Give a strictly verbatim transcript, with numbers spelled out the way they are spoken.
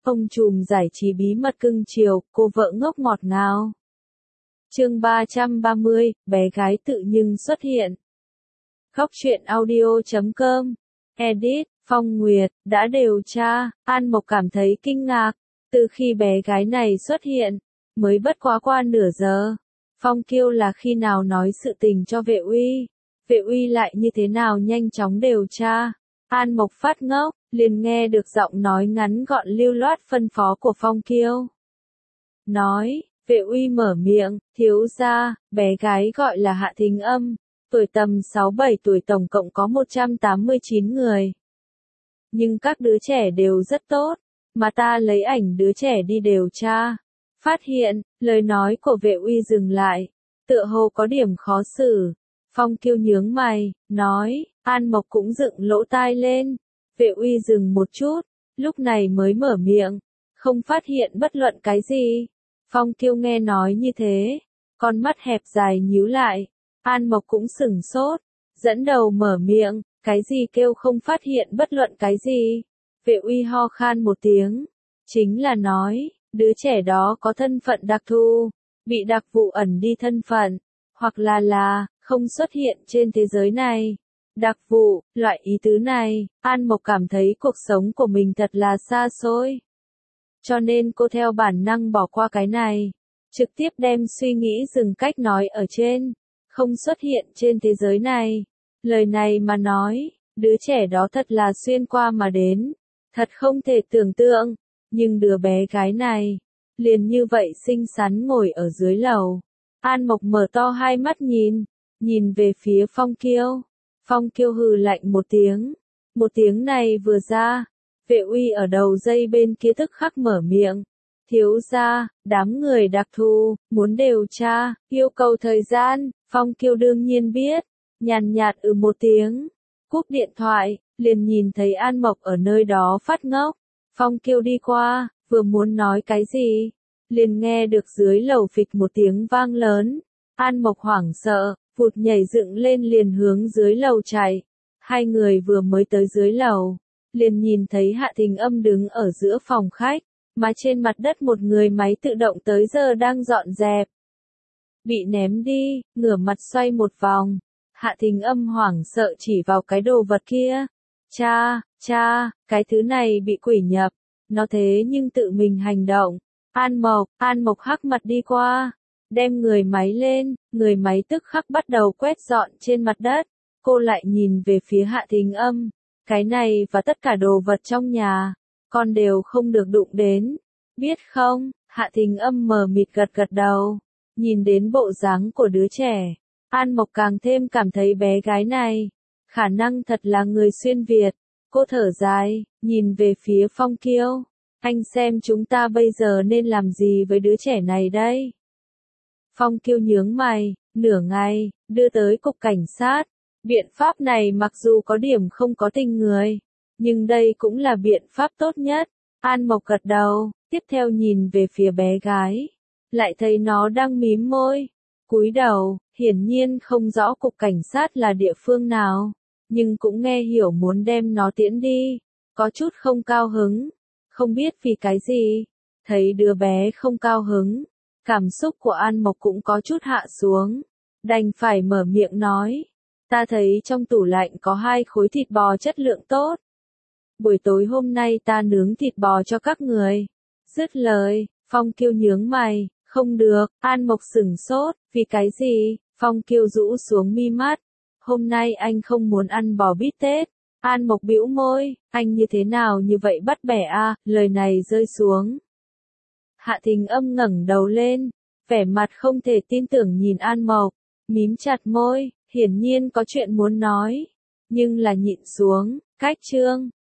Ông trùm giải trí bí mật cưng chiều, cô vợ ngốc ngọt ngào. Chương ba trăm ba mươi, bé gái tự nhưng xuất hiện. Góc truyện audio chấm com. Edit, Phong Nguyệt, đã điều tra, An Mộc cảm thấy kinh ngạc. Từ khi bé gái này xuất hiện, mới bất quá qua nửa giờ. Phong Kiêu là khi nào nói sự tình cho Vệ Uy. Vệ Uy lại như thế nào nhanh chóng điều tra. An Mộc phát ngốc, liền nghe được giọng nói ngắn gọn lưu loát phân phó của Phong Kiêu. Nói, Vệ Uy mở miệng, thiếu gia, bé gái gọi là Hạ Thính Âm, tuổi tầm sáu bảy tuổi, tổng cộng có một trăm tám mươi chín người. Nhưng các đứa trẻ đều rất tốt, mà ta lấy ảnh đứa trẻ đi điều tra. Phát hiện, lời nói của Vệ Uy dừng lại, tựa hồ có điểm khó xử. Phong Kiêu nhướng mày, nói, An Mộc cũng dựng lỗ tai lên. Vệ Uy dừng một chút, lúc này mới mở miệng, không phát hiện bất luận cái gì. Phong Kiêu nghe nói như thế, con mắt hẹp dài nhíu lại. An Mộc cũng sửng sốt, dẫn đầu mở miệng, cái gì kêu không phát hiện bất luận cái gì. Vệ Uy ho khan một tiếng, chính là nói, đứa trẻ đó có thân phận đặc thù, bị đặc vụ ẩn đi thân phận, hoặc là là, không xuất hiện trên thế giới này. Đặc vụ, loại ý tứ này, An Mộc cảm thấy cuộc sống của mình thật là xa xôi. Cho nên cô theo bản năng bỏ qua cái này, trực tiếp đem suy nghĩ dừng cách nói ở trên, không xuất hiện trên thế giới này. Lời này mà nói, đứa trẻ đó thật là xuyên qua mà đến, thật không thể tưởng tượng, nhưng đứa bé gái này, liền như vậy xinh xắn ngồi ở dưới lầu. An Mộc mở to hai mắt nhìn, nhìn về phía Phong Kiêu. Phong Kiêu hừ lạnh một tiếng, một tiếng này vừa ra, Vệ Uy ở đầu dây bên kia tức khắc mở miệng. Thiếu gia, đám người đặc thù, muốn điều tra, yêu cầu thời gian. Phong Kiêu đương nhiên biết, nhàn nhạt ừ một tiếng, cúp điện thoại, liền nhìn thấy An Mộc ở nơi đó phát ngốc. Phong Kiêu đi qua, vừa muốn nói cái gì, liền nghe được dưới lầu phịch một tiếng vang lớn. An Mộc hoảng sợ, vụt nhảy dựng lên liền hướng dưới lầu chạy. Hai người vừa mới tới dưới lầu, liền nhìn thấy Hạ Thính Âm đứng ở giữa phòng khách, mà trên mặt đất một người máy tự động tới giờ đang dọn dẹp. Bị ném đi, ngửa mặt xoay một vòng. Hạ Thính Âm hoảng sợ chỉ vào cái đồ vật kia. Cha, cha, cái thứ này bị quỷ nhập, nó thế nhưng tự mình hành động. An Mộc, An Mộc hắc mặt đi qua, đem người máy lên, người máy tức khắc bắt đầu quét dọn trên mặt đất. Cô lại nhìn về phía Hạ Thính Âm, cái này và tất cả đồ vật trong nhà, con đều không được đụng đến, biết không? Hạ Thính Âm mờ mịt gật gật đầu, nhìn đến bộ dáng của đứa trẻ, An Mộc càng thêm cảm thấy bé gái này, khả năng thật là người xuyên Việt. Cô thở dài, nhìn về phía Phong Kiêu, anh xem chúng ta bây giờ nên làm gì với đứa trẻ này đây? Phong Kiêu nhướng mày, nửa ngày, đưa tới cục cảnh sát. Biện pháp này mặc dù có điểm không có tình người, nhưng đây cũng là biện pháp tốt nhất. An Mộc gật đầu, tiếp theo nhìn về phía bé gái, lại thấy nó đang mím môi, cúi đầu, hiển nhiên không rõ cục cảnh sát là địa phương nào, nhưng cũng nghe hiểu muốn đem nó tiễn đi, có chút không cao hứng, không biết vì cái gì, thấy đứa bé không cao hứng, cảm xúc của An Mộc cũng có chút hạ xuống, đành phải mở miệng nói. Ta thấy trong tủ lạnh có hai khối thịt bò chất lượng tốt. Buổi tối hôm nay ta nướng thịt bò cho các người. Dứt lời, Phong Kiêu nhướng mày, không được. An Mộc sửng sốt, vì cái gì? Phong Kiêu rũ xuống mi mắt. Hôm nay anh không muốn ăn bò bít tết. An Mộc bĩu môi, anh như thế nào như vậy bắt bẻ à? Lời này rơi xuống. Hạ Thính Âm ngẩng đầu lên, vẻ mặt không thể tin tưởng nhìn An Mộc, mím chặt môi. Hiển nhiên có chuyện muốn nói, nhưng là nhịn xuống. Cách chương